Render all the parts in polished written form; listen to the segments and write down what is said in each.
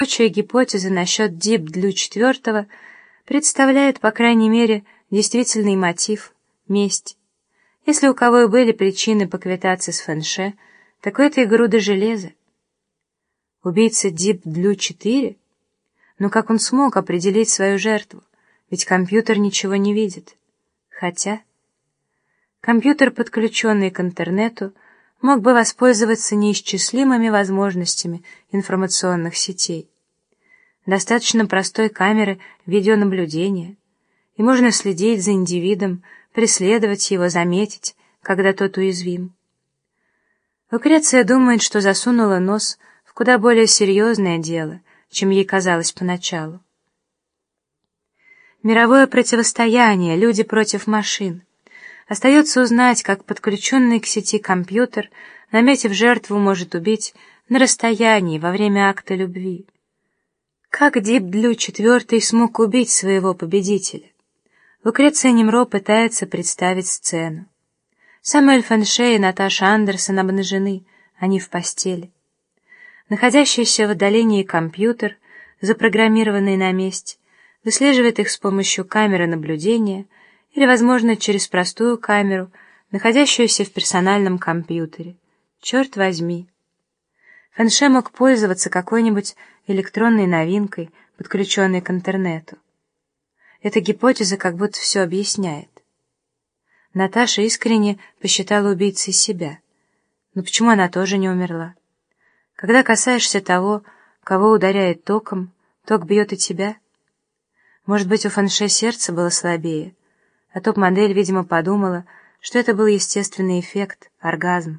Рабочая гипотеза насчет Дип-Блю IV представляет, по крайней мере, действительный мотив — месть. Если у кого и были причины поквитаться с Фэнше, так это и груда железа. Убийца Дип-Блю IV? Но как он смог определить свою жертву? Ведь компьютер ничего не видит. Хотя компьютер, подключенный к интернету, мог бы воспользоваться неисчислимыми возможностями информационных сетей. Достаточно простой камеры видеонаблюдения, и можно следить за индивидом, преследовать его, заметить, когда тот уязвим. Лукреция думает, что засунула нос в куда более серьезное дело, чем ей казалось поначалу. Мировое противостояние, люди против машин. Остается узнать, как подключенный к сети компьютер, наметив жертву, может убить на расстоянии во время акта любви. Как Дип-Блю IV смог убить своего победителя? Лукреция Немро пытается представить сцену. Самуэль Фэнше и Наташа Андерсон обнажены, они в постели. Находящийся в отдалении компьютер, запрограммированный на месть, выслеживает их с помощью камеры наблюдения или, возможно, через простую камеру, находящуюся в персональном компьютере. Черт возьми! Фэнше мог пользоваться какой-нибудь электронной новинкой, подключенной к интернету. Эта гипотеза как будто все объясняет. Наташа искренне посчитала убийцей себя. Но почему она тоже не умерла? Когда касаешься того, кого ударяет током, ток бьет и тебя. Может быть, у Фэнше сердце было слабее, а топ-модель, видимо, подумала, что это был естественный эффект, оргазм.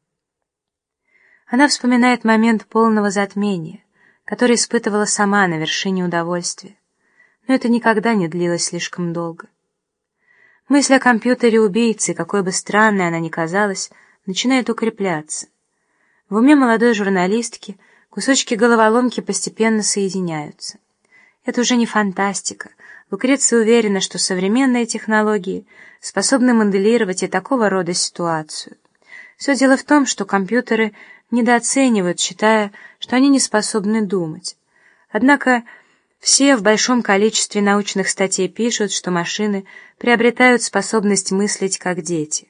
Она вспоминает момент полного затмения, который испытывала сама на вершине удовольствия. Но это никогда не длилось слишком долго. Мысль о компьютере убийцы, какой бы странной она ни казалась, начинает укрепляться. В уме молодой журналистки кусочки головоломки постепенно соединяются. Это уже не фантастика. Лукреция уверена, что современные технологии способны моделировать и такого рода ситуацию. Все дело в том, что компьютеры недооценивают, считая, что они не способны думать. Однако все в большом количестве научных статей пишут, что машины приобретают способность мыслить как дети.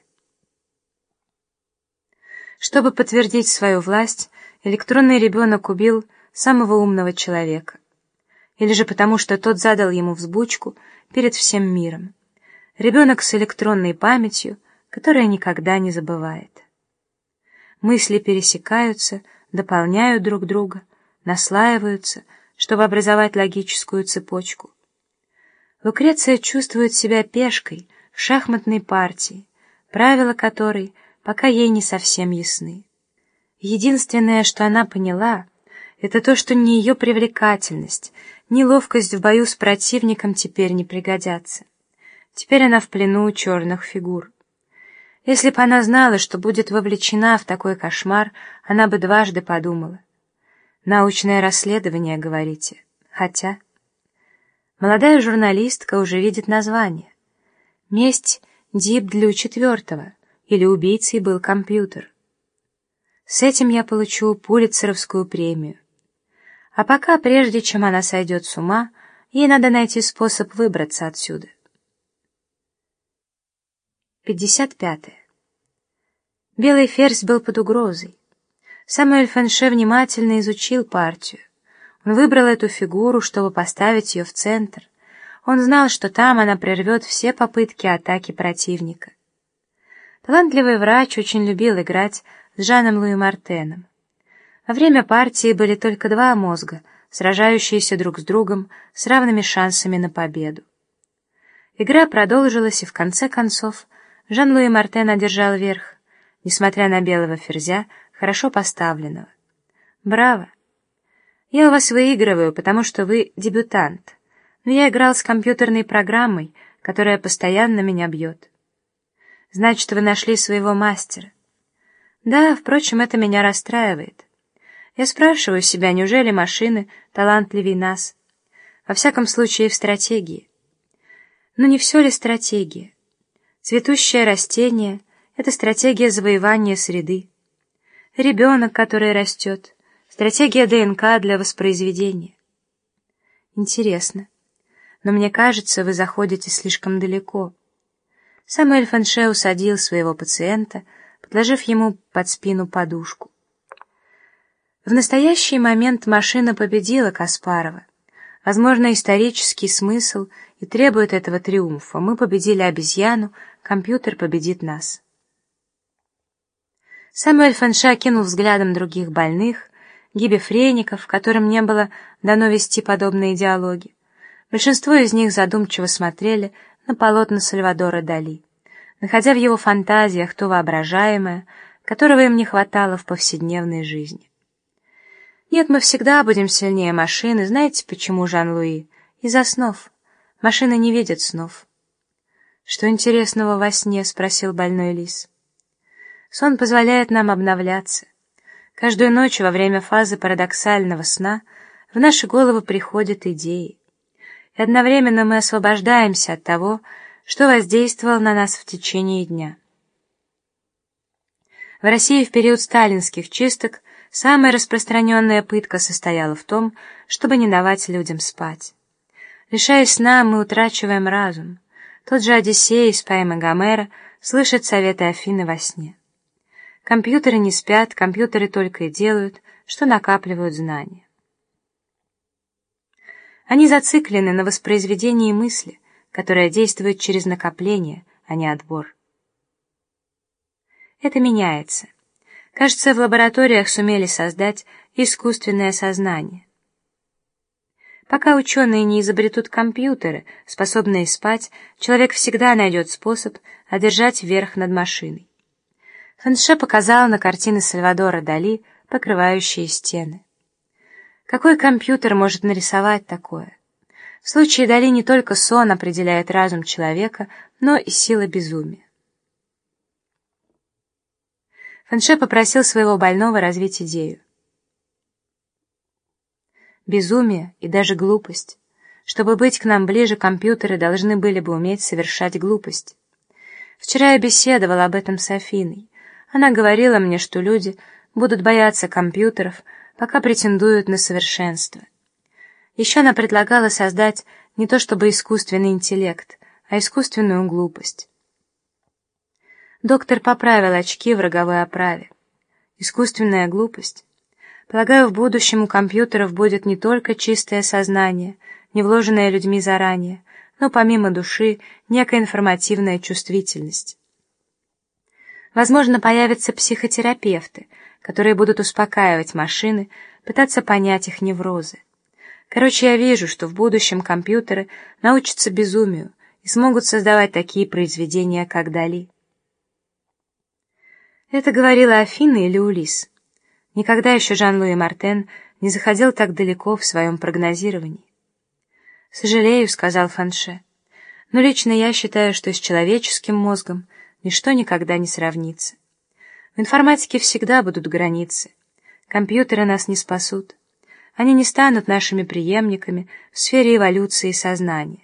Чтобы подтвердить свою власть, электронный ребенок убил самого умного человека. Или же потому, что тот задал ему взбучку перед всем миром. Ребенок с электронной памятью, которая никогда не забывает. Мысли пересекаются, дополняют друг друга, наслаиваются, чтобы образовать логическую цепочку. Лукреция чувствует себя пешкой в шахматной партии, правила которой пока ей не совсем ясны. Единственное, что она поняла, это то, что ни ее привлекательность, ни ловкость в бою с противником теперь не пригодятся. Теперь она в плену у черных фигур. Если бы она знала, что будет вовлечена в такой кошмар, она бы дважды подумала. Научное расследование, говорите. Хотя молодая журналистка уже видит название. Месть Дип-Блю IV, или убийцей был компьютер. С этим я получу Пулитцеровскую премию. А пока, прежде чем она сойдет с ума, ей надо найти способ выбраться отсюда. 55. Белый ферзь был под угрозой. Самуэль Фэнше внимательно изучил партию. Он выбрал эту фигуру, чтобы поставить ее в центр. Он знал, что там она прервет все попытки атаки противника. Талантливый врач очень любил играть с Жаном Луи Мартеном. Во время партии были только два мозга, сражающиеся друг с другом с равными шансами на победу. Игра продолжилась, и в конце концов Жан-Луи Мартен одержал верх, несмотря на белого ферзя, хорошо поставленного. Браво! Я у вас выигрываю, потому что вы дебютант, но я играл с компьютерной программой, которая постоянно меня бьет. Значит, вы нашли своего мастера. Да, впрочем, это меня расстраивает. Я спрашиваю себя, неужели машины талантливее нас? Во всяком случае, в стратегии. Но не все ли стратегия? Цветущее растение — это стратегия завоевания среды. Ребенок, который растет — Стратегия ДНК для воспроизведения. Интересно. Но мне кажется, вы заходите слишком далеко. Самуэль Фанше усадил своего пациента, подложив ему под спину подушку. В настоящий момент машина победила Каспарова. Возможно, исторический смысл и требует этого триумфа. Мы победили обезьяну, компьютер победит нас. Самуэль Фанше окинул взглядом других больных, гибефреников, которым не было дано вести подобные диалоги. Большинство из них задумчиво смотрели на полотна Сальвадора Дали, находя в его фантазиях то воображаемое, которого им не хватало в повседневной жизни. Нет, мы всегда будем сильнее машины. Знаете почему, Жан-Луи? Из-за снов. Машины не видят снов. Что интересного во сне? Спросил больной лис. Сон позволяет нам обновляться. Каждую ночь во время фазы парадоксального сна в наши головы приходят идеи. И одновременно мы освобождаемся от того, что воздействовало на нас в течение дня. В России в период сталинских чисток самая распространенная пытка состояла в том, чтобы не давать людям спать. Лишаясь сна, мы утрачиваем разум. Тот же Одиссей из поэмы Гомера слышит советы Афины во сне. Компьютеры не спят, компьютеры только и делают, что накапливают знания. Они зациклены на воспроизведении мысли, которая действует через накопление, а не отбор. Это меняется. Кажется, в лабораториях сумели создать искусственное сознание. Пока ученые не изобретут компьютеры, способные спать, человек всегда найдет способ одержать верх над машиной. Фанше показал на картины Сальвадора Дали, покрывающие стены. Какой компьютер может нарисовать такое? В случае Дали не только сон определяет разум человека, но и сила безумия. Фанше попросил своего больного развить идею. Безумие и даже глупость. Чтобы быть к нам ближе, компьютеры должны были бы уметь совершать глупость. Вчера я беседовала об этом с Афиной. Она говорила мне, что люди будут бояться компьютеров, пока претендуют на совершенство. Еще она предлагала создать не то чтобы искусственный интеллект, а искусственную глупость. Доктор поправил очки в роговой оправе. Искусственная глупость. Полагаю, в будущем у компьютеров будет не только чистое сознание, не вложенное людьми заранее, но помимо души некая информативная чувствительность. Возможно, появятся психотерапевты, которые будут успокаивать машины, пытаться понять их неврозы. Короче, я вижу, что в будущем компьютеры научатся безумию и смогут создавать такие произведения, как Дали. Это говорила Афина или Улисс? Никогда еще Жан-Луи Мартен не заходил так далеко в своем прогнозировании. «Сожалею», — сказал Фанше, — «но лично я считаю, что с человеческим мозгом ничто никогда не сравнится. В информатике всегда будут границы. Компьютеры нас не спасут. Они не станут нашими преемниками в сфере эволюции сознания».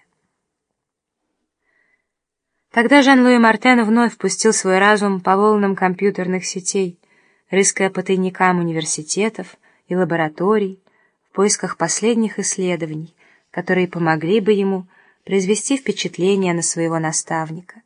Тогда Жан-Луи Мартен вновь пустил свой разум по волнам компьютерных сетей, рыская по тайникам университетов и лабораторий в поисках последних исследований, которые помогли бы ему произвести впечатление на своего наставника.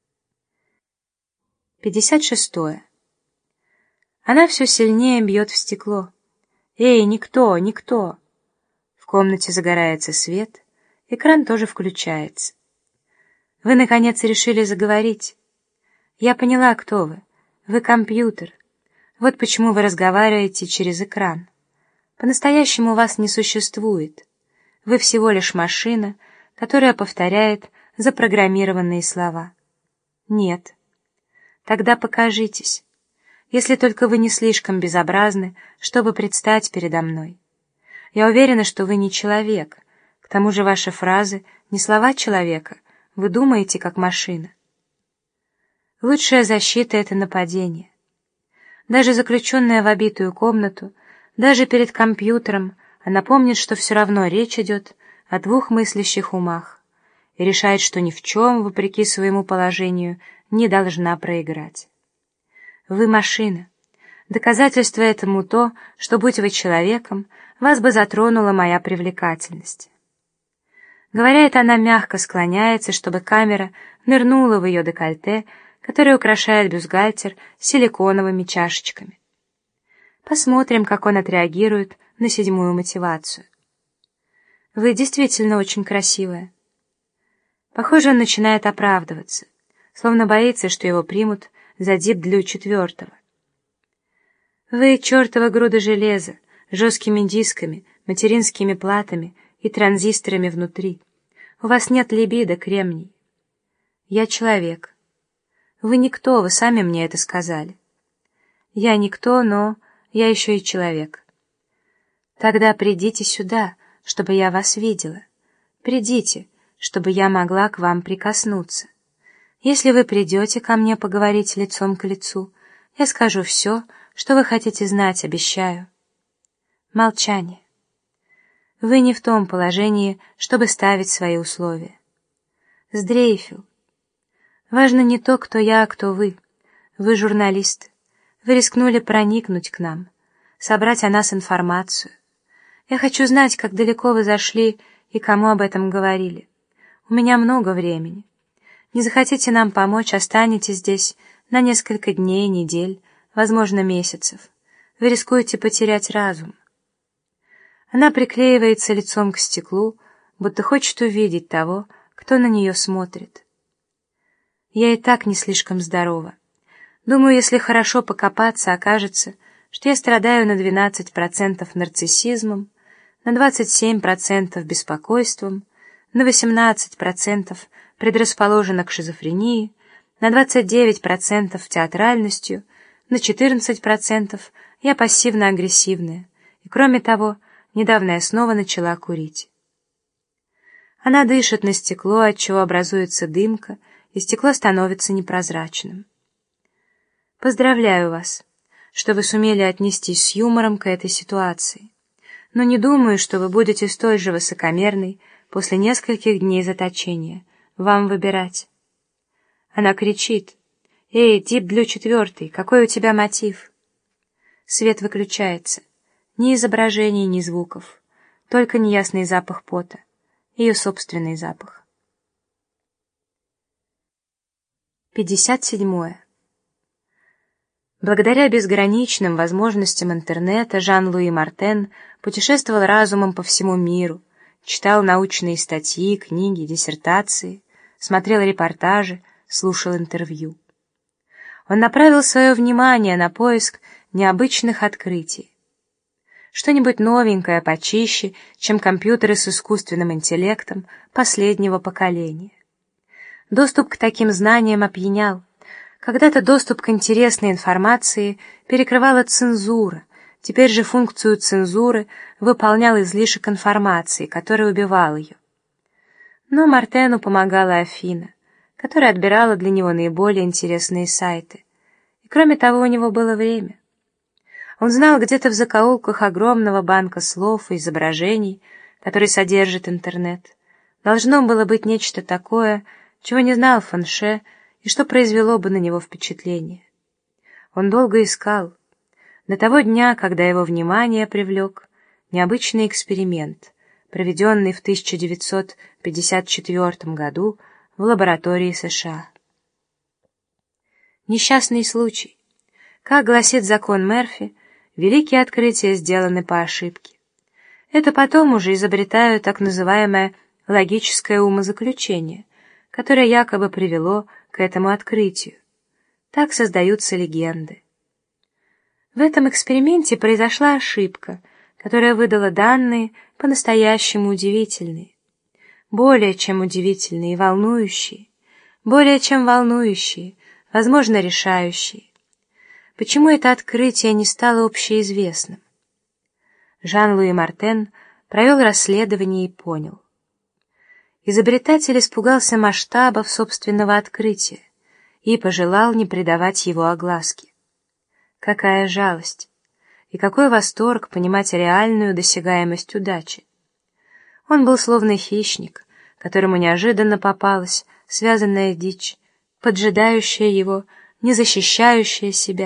56. Она все сильнее бьет в стекло. «Эй, никто, никто!» В комнате загорается свет, экран тоже включается. Вы, наконец, решили заговорить. Я поняла, кто вы. Вы компьютер. Вот почему вы разговариваете через экран. По-настоящему вас не существует. Вы всего лишь машина, которая повторяет запрограммированные слова. Нет. Тогда покажитесь, если только вы не слишком безобразны, чтобы предстать передо мной. Я уверена, что вы не человек. К тому же ваши фразы не слова человека. Вы думаете, как машина. Лучшая защита — это нападение. Даже заключенная в обитую комнату, даже перед компьютером, она помнит, что все равно речь идет о двух мыслящих умах и решает, что ни в чем, вопреки своему положению, не должна проиграть. Вы машина. Доказательство этому то, что, будь вы человеком, вас бы затронула моя привлекательность». Говоря это, она мягко склоняется, чтобы камера нырнула в ее декольте, которое украшает бюстгальтер силиконовыми чашечками. Посмотрим, как он отреагирует на 7-ю мотивацию. «Вы действительно очень красивая». Похоже, он начинает оправдываться, словно боится, что его примут за Дип-Блю 4-го. «Вы чертова груда железа, с жесткими дисками, материнскими платами и транзисторами внутри. У вас нет либидо, кремний». «Я человек». «Вы никто, вы сами мне это сказали». «Я никто, но я еще и человек». «Тогда придите сюда, чтобы я вас видела. Придите, чтобы я могла к вам прикоснуться. Если вы придете ко мне поговорить лицом к лицу, я скажу все, что вы хотите знать, обещаю». Молчание. Вы не в том положении, чтобы ставить свои условия. Сдрейфил. Важно не то, кто я, а кто вы. Вы журналист. Вы рискнули проникнуть к нам, собрать о нас информацию. Я хочу знать, как далеко вы зашли и кому об этом говорили. У меня много времени. Не захотите нам помочь, останетесь здесь на несколько дней, недель, возможно, месяцев. Вы рискуете потерять разум. Она приклеивается лицом к стеклу, будто хочет увидеть того, кто на нее смотрит. Я и так не слишком здорова. Думаю, если хорошо покопаться, окажется, что я страдаю на 12% нарциссизмом, на 27% беспокойством, на 18% предрасположена к шизофрении, на 29% театральностью, на 14% я пассивно-агрессивная, и кроме того, недавно я снова начала курить. Она дышит на стекло, отчего образуется дымка, и стекло становится непрозрачным. Поздравляю вас, что вы сумели отнестись с юмором к этой ситуации, но не думаю, что вы будете столь же высокомерной после нескольких дней заточения. Вам выбирать. Она кричит: «Эй, Дип-Блю 4, какой у тебя мотив?» Свет выключается. Ни изображений, ни звуков. Только неясный запах пота. Ее собственный запах. 57. Благодаря безграничным возможностям интернета Жан-Луи Мартен путешествовал разумом по всему миру, читал научные статьи, книги, диссертации, смотрел репортажи, слушал интервью. Он направил свое внимание на поиск необычных открытий. Что-нибудь новенькое, почище, чем компьютеры с искусственным интеллектом последнего поколения. Доступ к таким знаниям опьянял. Когда-то доступ к интересной информации перекрывала цензура, теперь же функцию цензуры выполнял излишек информации, который убивал ее. Но Мартену помогала Афина, которая отбирала для него наиболее интересные сайты. И кроме того, у него было время. Он знал, где-то в закоулках огромного банка слов и изображений, который содержит интернет, должно было быть нечто такое, чего не знал Фанше, и что произвело бы на него впечатление. Он долго искал, до того дня, когда его внимание привлек необычный эксперимент, проведенный в 1954 году в лаборатории США. Несчастный случай. Как гласит закон Мерфи, великие открытия сделаны по ошибке. Это потом уже изобретают так называемое логическое умозаключение, которое якобы привело к этому открытию. Так создаются легенды. В этом эксперименте произошла ошибка, которая выдала данные по-настоящему удивительные. Более чем удивительные и волнующие. Более чем волнующие, возможно, решающие. Почему это открытие не стало общеизвестным? Жан-Луи Мартен провел расследование и понял. Изобретатель испугался масштабов собственного открытия и пожелал не придавать его огласке. Какая жалость! И какой восторг понимать реальную досягаемость удачи! Он был словно хищник, которому неожиданно попалась связанная дичь, поджидающая его, не защищающая себя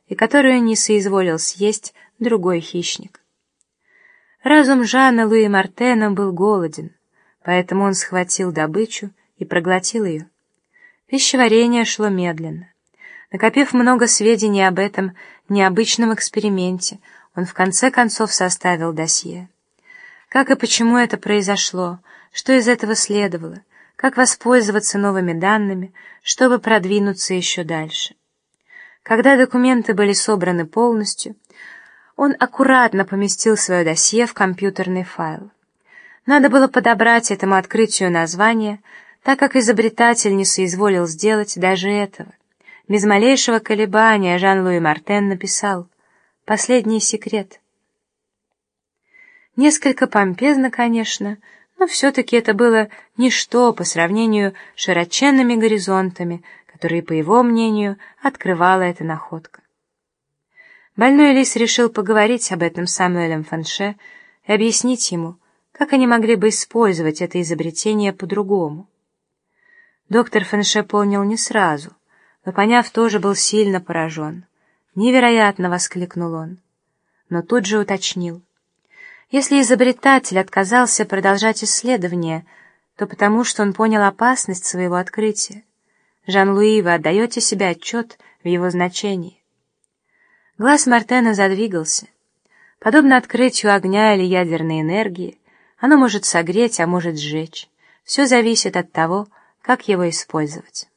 и которую не соизволил съесть другой хищник. Разум Жана Луи Мартена был голоден, поэтому он схватил добычу и проглотил ее. Пищеварение шло медленно. Накопив много сведений об этом необычном эксперименте, он в конце концов составил досье. Как и почему это произошло, что из этого следовало, как воспользоваться новыми данными, чтобы продвинуться еще дальше. Когда документы были собраны полностью, он аккуратно поместил свое досье в компьютерный файл. Надо было подобрать этому открытию название, так как изобретатель не соизволил сделать даже этого. Без малейшего колебания Жан-Луи Мартен написал «Последний секрет». Несколько помпезно, конечно, но все-таки это было ничто по сравнению с широченными горизонтами, которые, по его мнению, открывала эта находка. Больной лис решил поговорить об этом с Самуэлем Фанше и объяснить ему, как они могли бы использовать это изобретение по-другому. Доктор Фанше понял не сразу, но, поняв, тоже был сильно поражен. «Невероятно!» — воскликнул он, но тут же уточнил. Если изобретатель отказался продолжать исследование, то потому, что он понял опасность своего открытия. Жан-Луи, вы отдаете себе отчет в его значении. Глаз Мартена задвигался. Подобно открытию огня или ядерной энергии, оно может согреть, а может сжечь. Все зависит от того, как его использовать.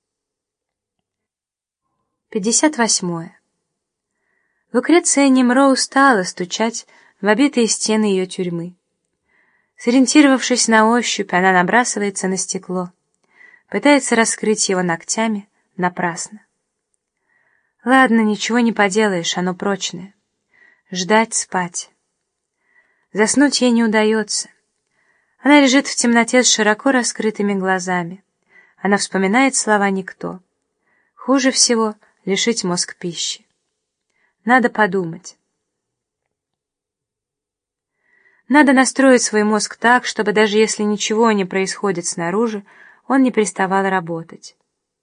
58. Лукреция Немро устала стучать в обитые стены ее тюрьмы. Сориентировавшись на ощупь, она набрасывается на стекло, пытается раскрыть его ногтями, напрасно. Ладно, ничего не поделаешь, оно прочное. Ждать, спать. Заснуть ей не удается. Она лежит в темноте с широко раскрытыми глазами. Она вспоминает слова «никто». Хуже всего — лишить мозг пищи. Надо подумать. Надо настроить свой мозг так, чтобы даже если ничего не происходит снаружи, он не переставал работать.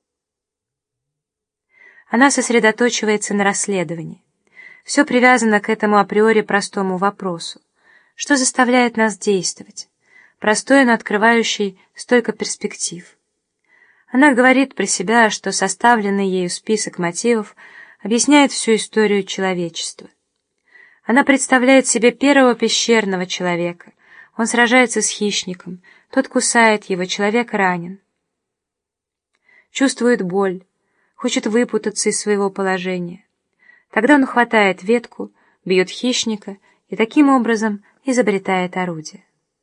Она сосредоточивается на расследовании. Все привязано к этому априори простому вопросу. Что заставляет нас действовать? Простой, но открывающий столько перспектив. Она говорит про себя, что составленный ею список мотивов объясняет всю историю человечества. Она представляет себе первого пещерного человека. Он сражается с хищником, тот кусает его, человек ранен. Чувствует боль, хочет выпутаться из своего положения. Тогда он хватает ветку, бьет хищника и таким образом изобретает орудие.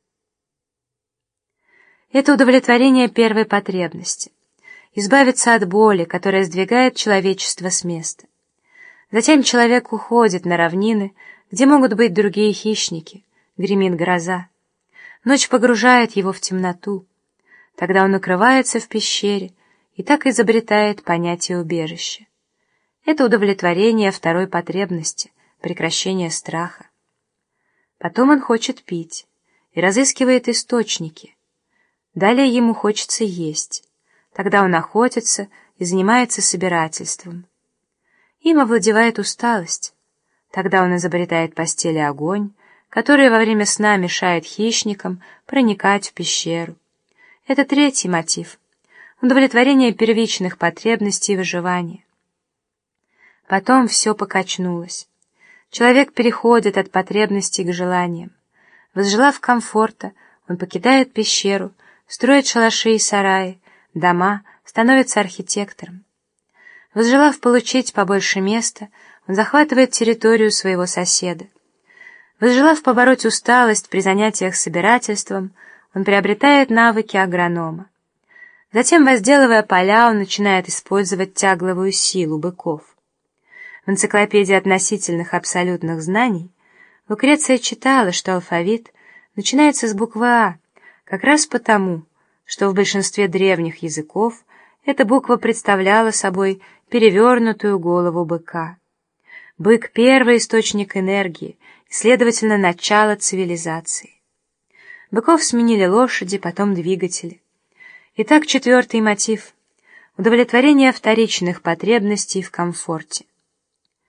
Это удовлетворение первой потребности — избавиться от боли, которая сдвигает человечество с места. Затем человек уходит на равнины, где могут быть другие хищники, гремит гроза. Ночь погружает его в темноту. Тогда он укрывается в пещере и так изобретает понятие убежища. Это удовлетворение второй потребности, прекращение страха. Потом он хочет пить и разыскивает источники. Далее ему хочется есть. Тогда он охотится и занимается собирательством. Им овладевает усталость. Тогда он изобретает в постели огонь, который во время сна мешает хищникам проникать в пещеру. Это третий мотив — удовлетворение первичных потребностей и выживания. Потом все покачнулось. Человек переходит от потребностей к желаниям. Возжелав комфорта, он покидает пещеру, строит шалаши и сараи, дома, становится архитектором. Возжелав получить побольше места, он захватывает территорию своего соседа. Возжелав побороть усталость при занятиях собирательством, он приобретает навыки агронома. Затем, возделывая поля, он начинает использовать тягловую силу быков. В энциклопедии относительных абсолютных знаний Лукреция читала, что алфавит начинается с буквы «А», как раз потому, что в большинстве древних языков эта буква представляла собой перевернутую голову быка. Бык — первый источник энергии, и, следовательно, начало цивилизации. Быков сменили лошади, потом двигатели. Итак, четвертый мотив — удовлетворение вторичных потребностей в комфорте.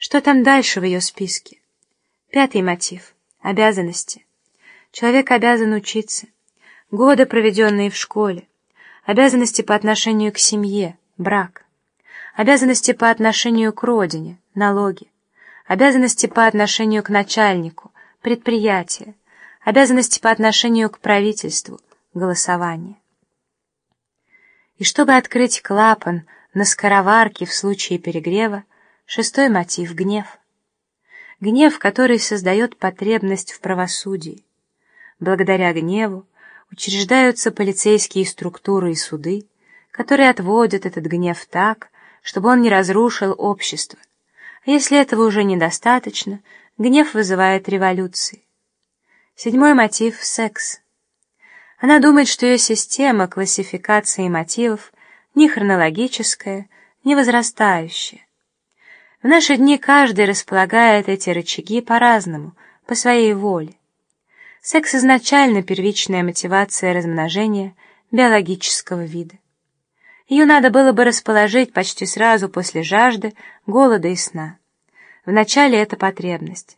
Что там дальше в ее списке? 5-й мотив — обязанности. Человек обязан учиться. Годы, проведенные в школе. Обязанности по отношению к семье, брак. Обязанности по отношению к родине, налоги. Обязанности по отношению к начальнику, предприятие. Обязанности по отношению к правительству, голосование. И чтобы открыть клапан на скороварке в случае перегрева, 6-й мотив — гнев. Гнев, который создает потребность в правосудии. Благодаря гневу учреждаются полицейские структуры и суды, которые отводят этот гнев так, чтобы он не разрушил общество. А если этого уже недостаточно, гнев вызывает революции. 7-й мотив — секс. Она думает, что ее система классификации мотивов не хронологическая, не возрастающая. В наши дни каждый располагает эти рычаги по-разному, по своей воле. Секс изначально первичная мотивация размножения биологического вида. Ее надо было бы расположить почти сразу после жажды, голода и сна. Вначале это потребность.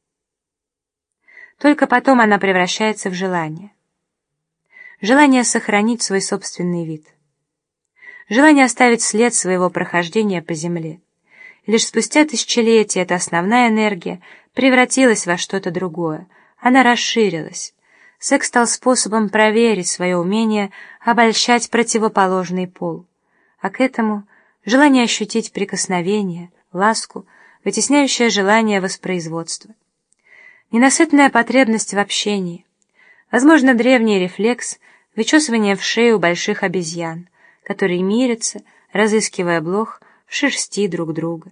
Только потом она превращается в желание. Желание сохранить свой собственный вид. Желание оставить след своего прохождения по земле. И лишь спустя тысячелетия эта основная энергия превратилась во что-то другое. Она расширилась. Секс стал способом проверить свое умение обольщать противоположный пол. А к этому желание ощутить прикосновение, ласку, вытесняющее желание воспроизводства. Ненасытная потребность в общении. Возможно, древний рефлекс вычесывания в шею больших обезьян, которые мирятся, разыскивая блох в шерсти друг друга.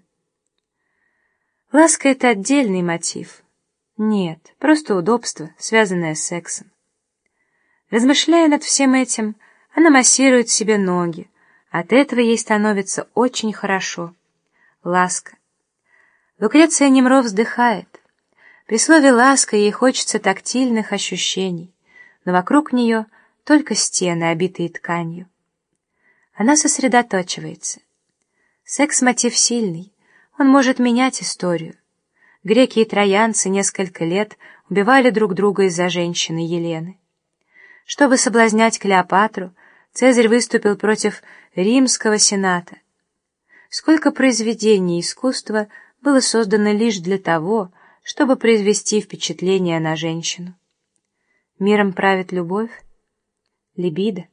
Ласка — это отдельный мотив. Нет, просто удобство, связанное с сексом. Размышляя над всем этим, она массирует себе ноги. От этого ей становится очень хорошо. Ласка. Лукреция Немро вздыхает. При слове «ласка» ей хочется тактильных ощущений, но вокруг нее только стены, обитые тканью. Она сосредоточивается. Секс-мотив сильный, он может менять историю. Греки и троянцы несколько лет убивали друг друга из-за женщины Елены. Чтобы соблазнять Клеопатру, Цезарь выступил против Римского сената. Сколько произведений искусства было создано лишь для того, чтобы произвести впечатление на женщину. Миром правит любовь, либидо.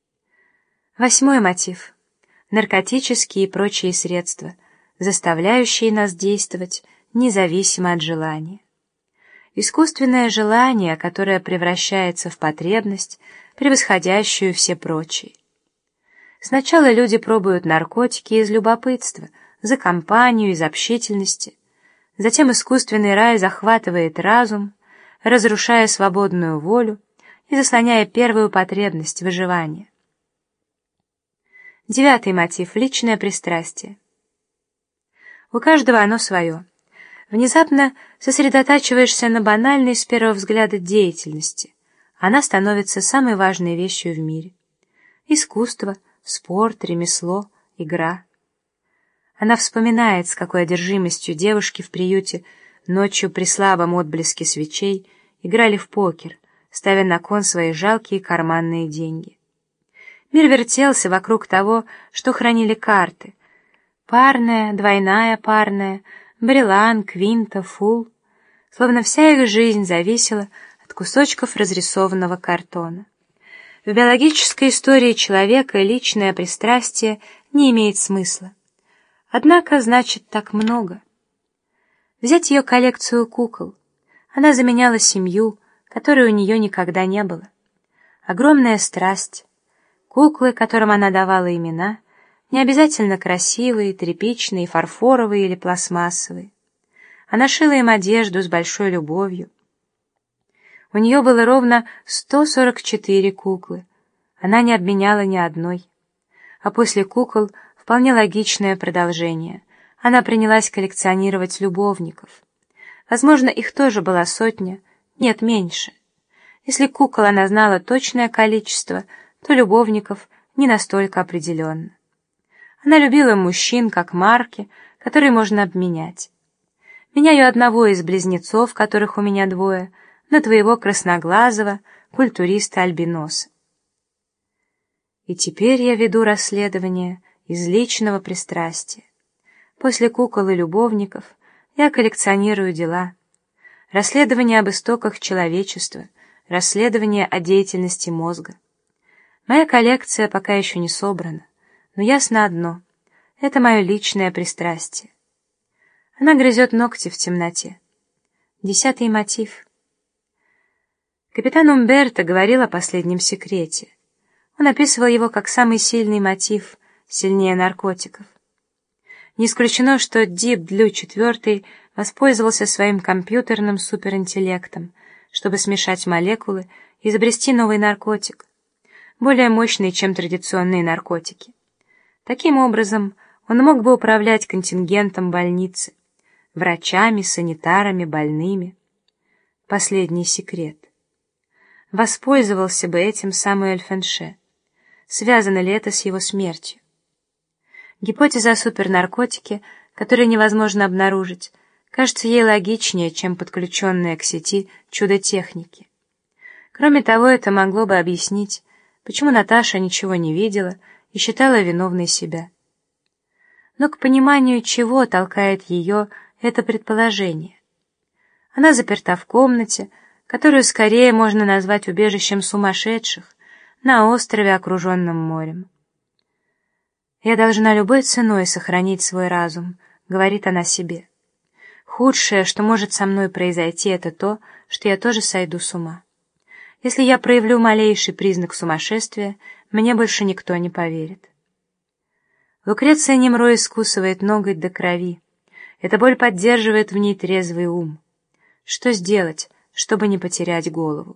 8-й мотив — наркотические и прочие средства, заставляющие нас действовать независимо от желания. Искусственное желание, которое превращается в потребность, превосходящую все прочие. Сначала люди пробуют наркотики из любопытства, за компанию, из общительности. Затем искусственный рай захватывает разум, разрушая свободную волю и заслоняя первую потребность — выживания. 9-й мотив — личное пристрастие. У каждого оно свое. Внезапно сосредотачиваешься на банальной с первого взгляда деятельности. Она становится самой важной вещью в мире. Искусство, спорт, ремесло, игра. Она вспоминает, с какой одержимостью девушки в приюте ночью при слабом отблеске свечей играли в покер, ставя на кон свои жалкие карманные деньги. Мир вертелся вокруг того, что хранили карты. Парная, двойная парная, брелан, квинта, фул. Словно вся их жизнь зависела от кусочков разрисованного картона. В биологической истории человека личное пристрастие не имеет смысла. Однако значит так много. Взять ее коллекцию кукол. Она заменяла семью, которой у нее никогда не было. Огромная страсть. Куклы, которым она давала имена, не обязательно красивые, тряпичные, фарфоровые или пластмассовые. Она шила им одежду с большой любовью. У нее было ровно 144 куклы. Она не обменяла ни одной. А после кукол вполне логичное продолжение. Она принялась коллекционировать любовников. Возможно, их тоже была сотня, нет, меньше. Если кукол она знала точное количество, то любовников не настолько определенно. Она любила мужчин как марки, которые можно обменять. Меняю одного из близнецов, которых у меня двое, на твоего красноглазого культуриста-альбиноса. И теперь я веду расследование из личного пристрастия. После кукол и любовников я коллекционирую дела. Расследование об истоках человечества, расследование о деятельности мозга. Моя коллекция пока еще не собрана, но ясно одно — это мое личное пристрастие. Она грызет ногти в темноте. 10-й мотив. Капитан Умберто говорил о последнем секрете. Он описывал его как самый сильный мотив, сильнее наркотиков. Не исключено, что Deep Blue IV воспользовался своим компьютерным суперинтеллектом, чтобы смешать молекулы и изобрести новый наркотик, более мощный, чем традиционные наркотики. Таким образом, он мог бы управлять контингентом больницы, врачами, санитарами, больными. Последний секрет. Воспользовался бы этим Самуэль Фенше. Связано ли это с его смертью? Гипотеза о супернаркотике, которую невозможно обнаружить, кажется ей логичнее, чем подключенная к сети чудо техники. Кроме того, это могло бы объяснить, почему Наташа ничего не видела и считала виновной себя. Но к пониманию чего толкает ее это предположение? Она заперта в комнате, которую скорее можно назвать убежищем сумасшедших, на острове, окруженном морем. «Я должна любой ценой сохранить свой разум», — говорит она себе. «Худшее, что может со мной произойти, это то, что я тоже сойду с ума. Если я проявлю малейший признак сумасшествия, мне больше никто не поверит». Лукреция Немро искусывает ноготь до крови. Эта боль поддерживает в ней трезвый ум. Что сделать, чтобы не потерять голову?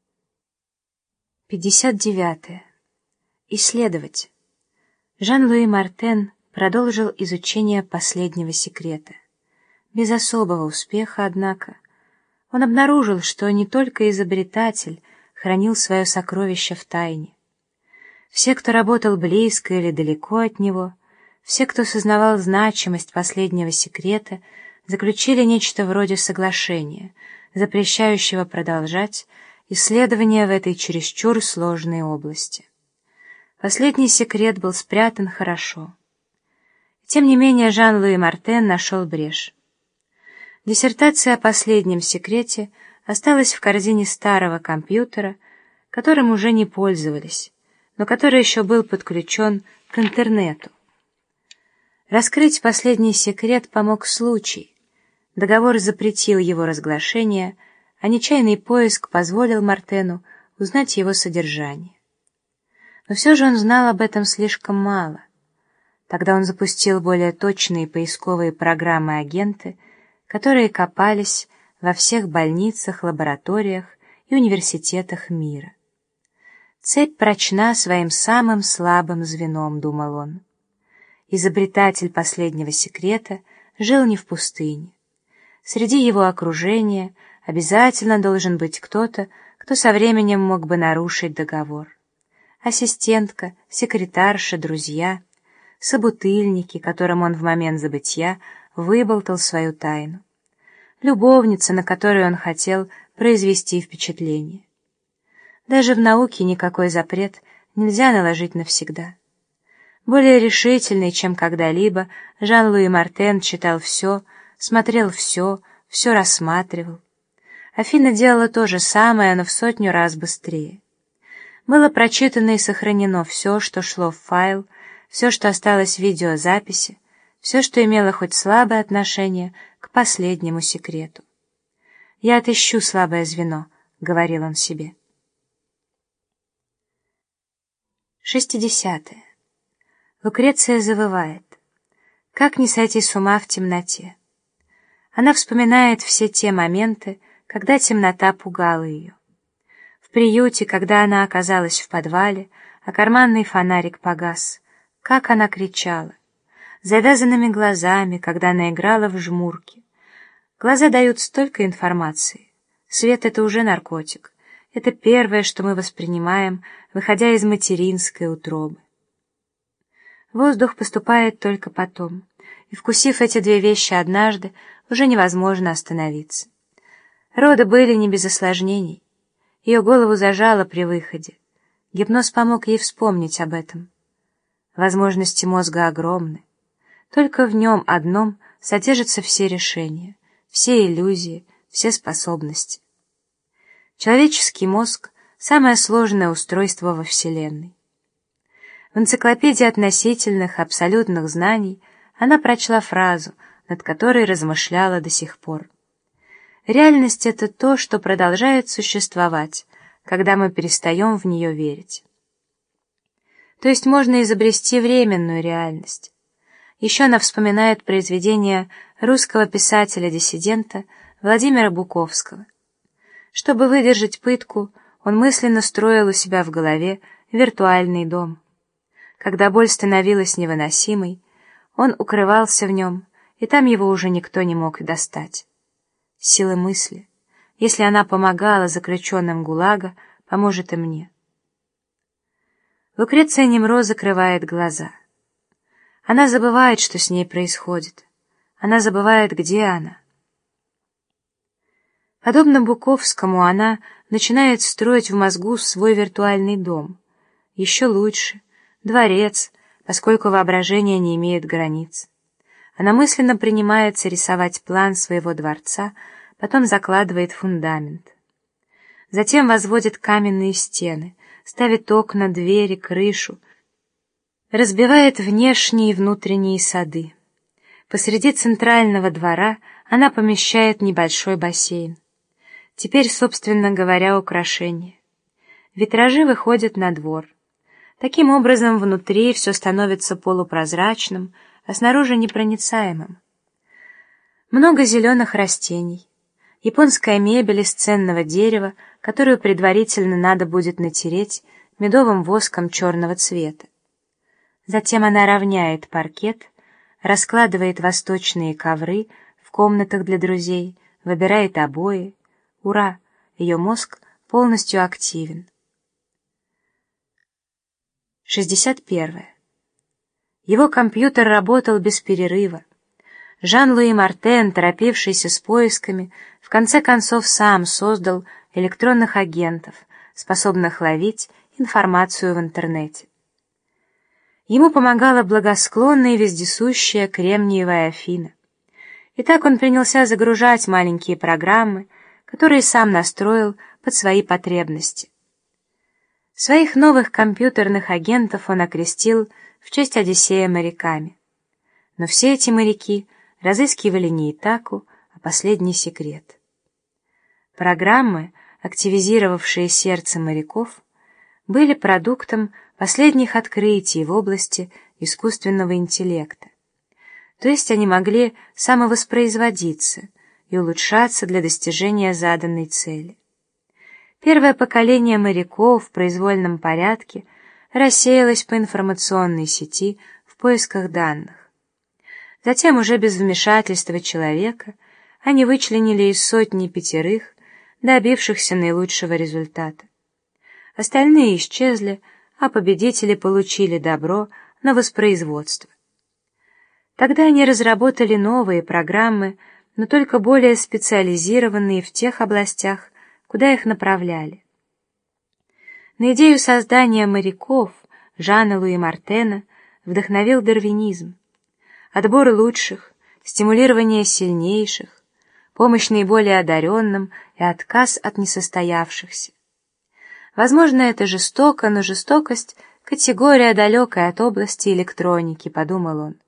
59. Исследовать. Жан-Луи Мартен продолжил изучение последнего секрета. Без особого успеха, однако. Он обнаружил, что не только изобретатель хранил свое сокровище в тайне. Все, кто работал близко или далеко от него, все, кто сознавал значимость последнего секрета, заключили нечто вроде соглашения, запрещающего продолжать исследования в этой чересчур сложной области. Последний секрет был спрятан хорошо. Тем не менее, Жан-Луи Мартен нашел брешь. Диссертация о последнем секрете осталась в корзине старого компьютера, которым уже не пользовались, но который еще был подключен к интернету. Раскрыть последний секрет помог случай. Договор запретил его разглашение, а нечаянный поиск позволил Мартену узнать его содержание. Но все же он знал об этом слишком мало. Тогда он запустил более точные поисковые программы-агенты, которые копались во всех больницах, лабораториях и университетах мира. «Цепь прочна своим самым слабым звеном», — думал он. Изобретатель последнего секрета жил не в пустыне. Среди его окружения обязательно должен быть кто-то, кто со временем мог бы нарушить договор. Ассистентка, секретарша, друзья, собутыльники, которым он в момент забытья выболтал свою тайну, любовница, на которую он хотел произвести впечатление. Даже в науке никакой запрет нельзя наложить навсегда. Более решительный, чем когда-либо, Жан-Луи Мартен читал все, смотрел все, все рассматривал. Афина делала то же самое, но в 100 раз быстрее. Было прочитано и сохранено все, что шло в файл, все, что осталось в видеозаписи, все, что имело хоть слабое отношение к последнему секрету. «Я отыщу слабое звено», — говорил он себе. 60. Лукреция завывает. Как не сойти с ума в темноте? Она вспоминает все те моменты, когда темнота пугала ее. В приюте, когда она оказалась в подвале, а карманный фонарик погас. Как она кричала. Завязанными глазами, когда она играла в жмурки. Глаза дают столько информации. Свет — это уже наркотик. Это первое, что мы воспринимаем, выходя из материнской утробы. Воздух поступает только потом, и, вкусив эти две вещи однажды, уже невозможно остановиться. Роды были не без осложнений. Ее голову зажало при выходе. Гипноз помог ей вспомнить об этом. Возможности мозга огромны. Только в нем одном содержатся все решения, все иллюзии, все способности. Человеческий мозг — самое сложное устройство во Вселенной. В энциклопедии относительных, абсолютных знаний она прочла фразу, над которой размышляла до сих пор. Реальность — это то, что продолжает существовать, когда мы перестаем в нее верить. То есть можно изобрести временную реальность. Еще она вспоминает произведение русского писателя-диссидента Владимира Буковского. Чтобы выдержать пытку, он мысленно строил у себя в голове виртуальный дом. Когда боль становилась невыносимой, он укрывался в нем, и там его уже никто не мог достать. Сила мысли. Если она помогала заключенным ГУЛАГа, поможет и мне. Лукреция Немро закрывает глаза. Она забывает, что с ней происходит. Она забывает, где она. Подобно Буковскому, она начинает строить в мозгу свой виртуальный дом. Еще лучше — дворец, поскольку воображение не имеет границ. Она мысленно принимается рисовать план своего дворца, потом закладывает фундамент. Затем возводит каменные стены, ставит окна, двери, крышу, разбивает внешние и внутренние сады. Посреди центрального двора она помещает небольшой бассейн. Теперь, собственно говоря, украшение. Витражи выходят на двор. Таким образом, внутри все становится полупрозрачным, а снаружи непроницаемым. Много зеленых растений. Японская мебель из ценного дерева, которую предварительно надо будет натереть медовым воском черного цвета. Затем она равняет паркет, раскладывает восточные ковры в комнатах для друзей, выбирает обои. Ура! Ее мозг полностью активен. 61. Его компьютер работал без перерыва. Жан-Луи Мартен, торопившийся с поисками, в конце концов сам создал электронных агентов, способных ловить информацию в интернете. Ему помогала благосклонная и вездесущая кремниевая Афина. И так он принялся загружать маленькие программы, которые сам настроил под свои потребности. Своих новых компьютерных агентов он окрестил в честь Одиссея моряками. Но все эти моряки разыскивали не Итаку, а последний секрет. Программы, активизировавшие сердце моряков, были продуктом последних открытий в области искусственного интеллекта. То есть они могли самовоспроизводиться и улучшаться для достижения заданной цели. Первое поколение моряков в произвольном порядке рассеялось по информационной сети в поисках данных. Затем, уже без вмешательства человека, они вычленили из сотни 5, добившихся наилучшего результата. Остальные исчезли, а победители получили добро на воспроизводство. Тогда они разработали новые программы, но только более специализированные в тех областях, куда их направляли. На идею создания моряков Жана Луи Мартена вдохновил дарвинизм. Отбор лучших, стимулирование сильнейших, помощь наиболее одаренным и отказ от несостоявшихся. Возможно, это жестоко, но жестокость — категория, далекая от области электроники, подумал он.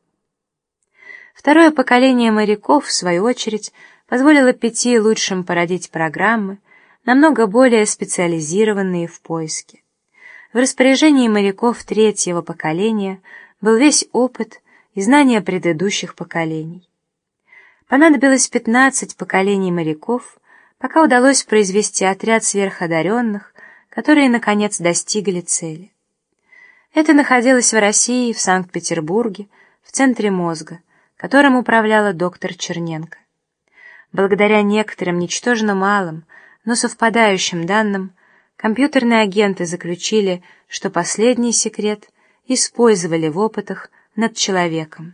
Второе поколение моряков, в свою очередь, позволило 5 лучшим породить программы, намного более специализированные в поиске. В распоряжении моряков 3-го поколения был весь опыт и знания предыдущих поколений. Понадобилось 15 поколений моряков, пока удалось произвести отряд сверходаренных, которые, наконец, достигли цели. Это находилось в России, в Санкт-Петербурге, в центре мозга, которым управляла доктор Черненко. Благодаря некоторым ничтожно малым, но совпадающим данным, компьютерные агенты заключили, что последний секрет использовали в опытах над человеком.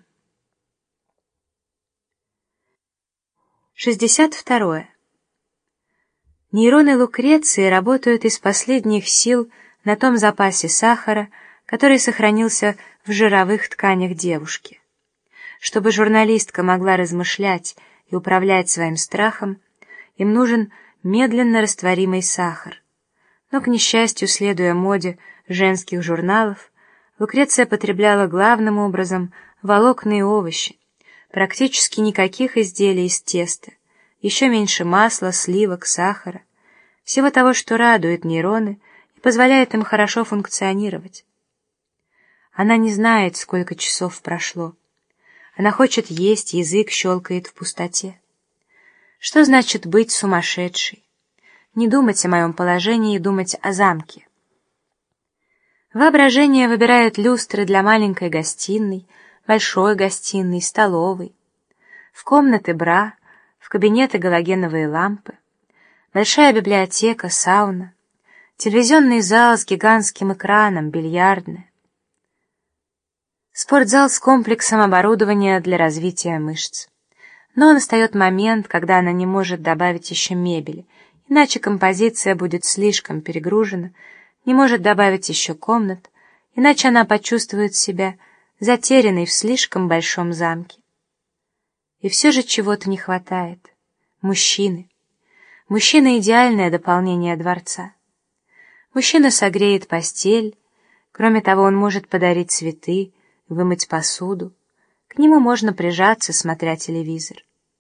62. Нейроны Лукреции работают из последних сил на том запасе сахара, который сохранился в жировых тканях девушки. Чтобы журналистка могла размышлять и управлять своим страхом, им нужен медленно растворимый сахар. Но, к несчастью, следуя моде женских журналов, Лукреция потребляла главным образом волокна и овощи, практически никаких изделий из теста, еще меньше масла, сливок, сахара, всего того, что радует нейроны и позволяет им хорошо функционировать. Она не знает, сколько часов прошло. Она хочет есть, язык щелкает в пустоте. Что значит быть сумасшедшей? Не думать о моем положении и думать о замке. Воображение выбирает люстры для маленькой гостиной, большой гостиной, столовой. В комнаты бра, в кабинеты галогеновые лампы, большая библиотека, сауна, телевизионный зал с гигантским экраном, бильярдная. Спортзал с комплексом оборудования для развития мышц. Но настает момент, когда она не может добавить еще мебели, иначе композиция будет слишком перегружена, не может добавить еще комнат, иначе она почувствует себя затерянной в слишком большом замке. И все же чего-то не хватает. Мужчины. Мужчина — идеальное дополнение дворца. Мужчина согреет постель, кроме того, он может подарить цветы, вымыть посуду. К нему можно прижаться, смотря телевизор.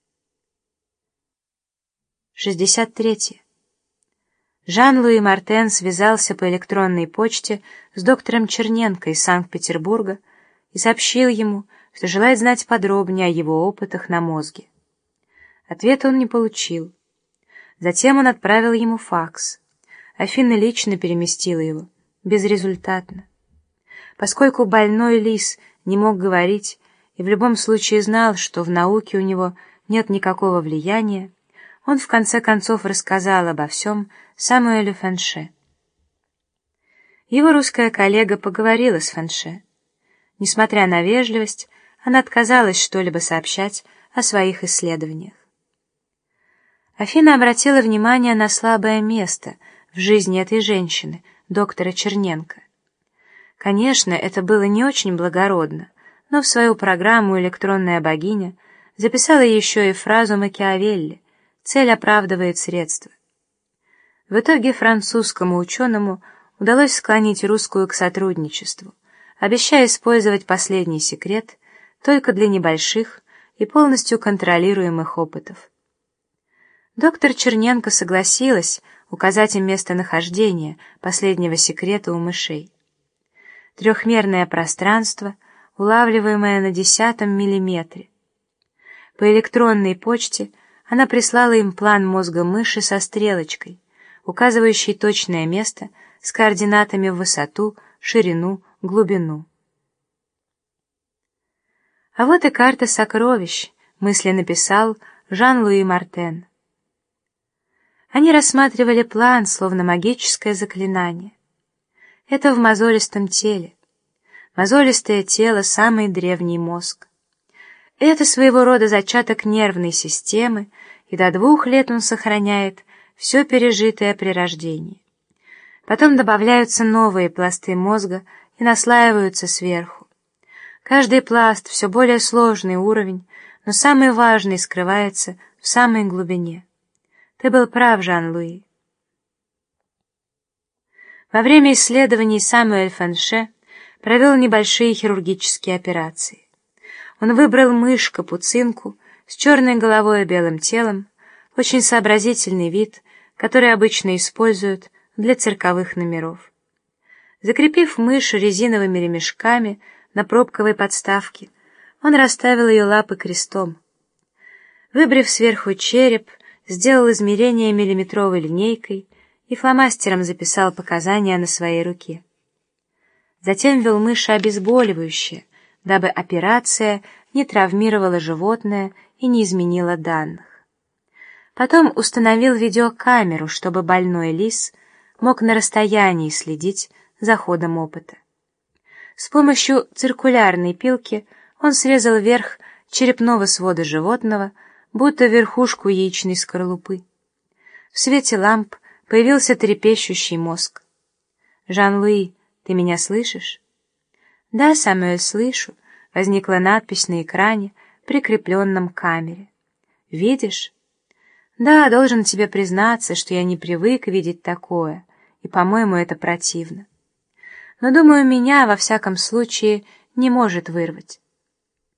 63. Жан-Луи Мартен связался по электронной почте с доктором Черненко из Санкт-Петербурга и сообщил ему, что желает знать подробнее о его опытах на мозге. Ответа он не получил. Затем он отправил ему факс. Афина лично переместила его. Безрезультатно. Поскольку больной лис не мог говорить и в любом случае знал, что в науке у него нет никакого влияния, он в конце концов рассказал обо всем Самуэлю Фенше. Его русская коллега поговорила с Фенше. Несмотря на вежливость, она отказалась что-либо сообщать о своих исследованиях. Афина обратила внимание на слабое место в жизни этой женщины, доктора Черненко. Конечно, это было не очень благородно, но в свою программу «Электронная богиня» записала еще и фразу Макиавелли: «Цель оправдывает средства». В итоге французскому ученому удалось склонить русскую к сотрудничеству, обещая использовать последний секрет только для небольших и полностью контролируемых опытов. Доктор Черненко согласилась указать им местонахождение последнего секрета у мышей. Трехмерное пространство, улавливаемое на 10 миллиметре. По электронной почте она прислала им план мозга мыши со стрелочкой, указывающей точное место с координатами в высоту, ширину, глубину. А вот и карта сокровищ, мысленно писал Жан-Луи Мартен. Они рассматривали план, словно магическое заклинание. Это в мозолистом теле. Мозолистое тело — самый древний мозг. Это своего рода зачаток нервной системы, и до 2 лет он сохраняет все пережитое при рождении. Потом добавляются новые пласты мозга и наслаиваются сверху. Каждый пласт — все более сложный уровень, но самый важный скрывается в самой глубине. Ты был прав, Жан-Луи. Во время исследований Самуэль Фенше провел небольшие хирургические операции. Он выбрал мышь-капуцинку с черной головой и белым телом, очень сообразительный вид, который обычно используют для цирковых номеров. Закрепив мышь резиновыми ремешками на пробковой подставке, он расставил ее лапы крестом. Выбрив сверху череп, сделал измерения миллиметровой линейкой и фломастером записал показания на своей руке. Затем ввел мыши обезболивающее, дабы операция не травмировала животное и не изменила данных. Потом установил видеокамеру, чтобы больной лис мог на расстоянии следить за ходом опыта. С помощью циркулярной пилки он срезал верх черепного свода животного, будто верхушку яичной скорлупы. В свете ламп появился трепещущий мозг. «Жан-Луи, ты меня слышишь?» «Да, Самуэль, слышу», — возникла надпись на экране, прикрепленном к камере. «Видишь?» «Да, должен тебе признаться, что я не привык видеть такое, и, по-моему, это противно. Но, думаю, меня, во всяком случае, не может вырвать.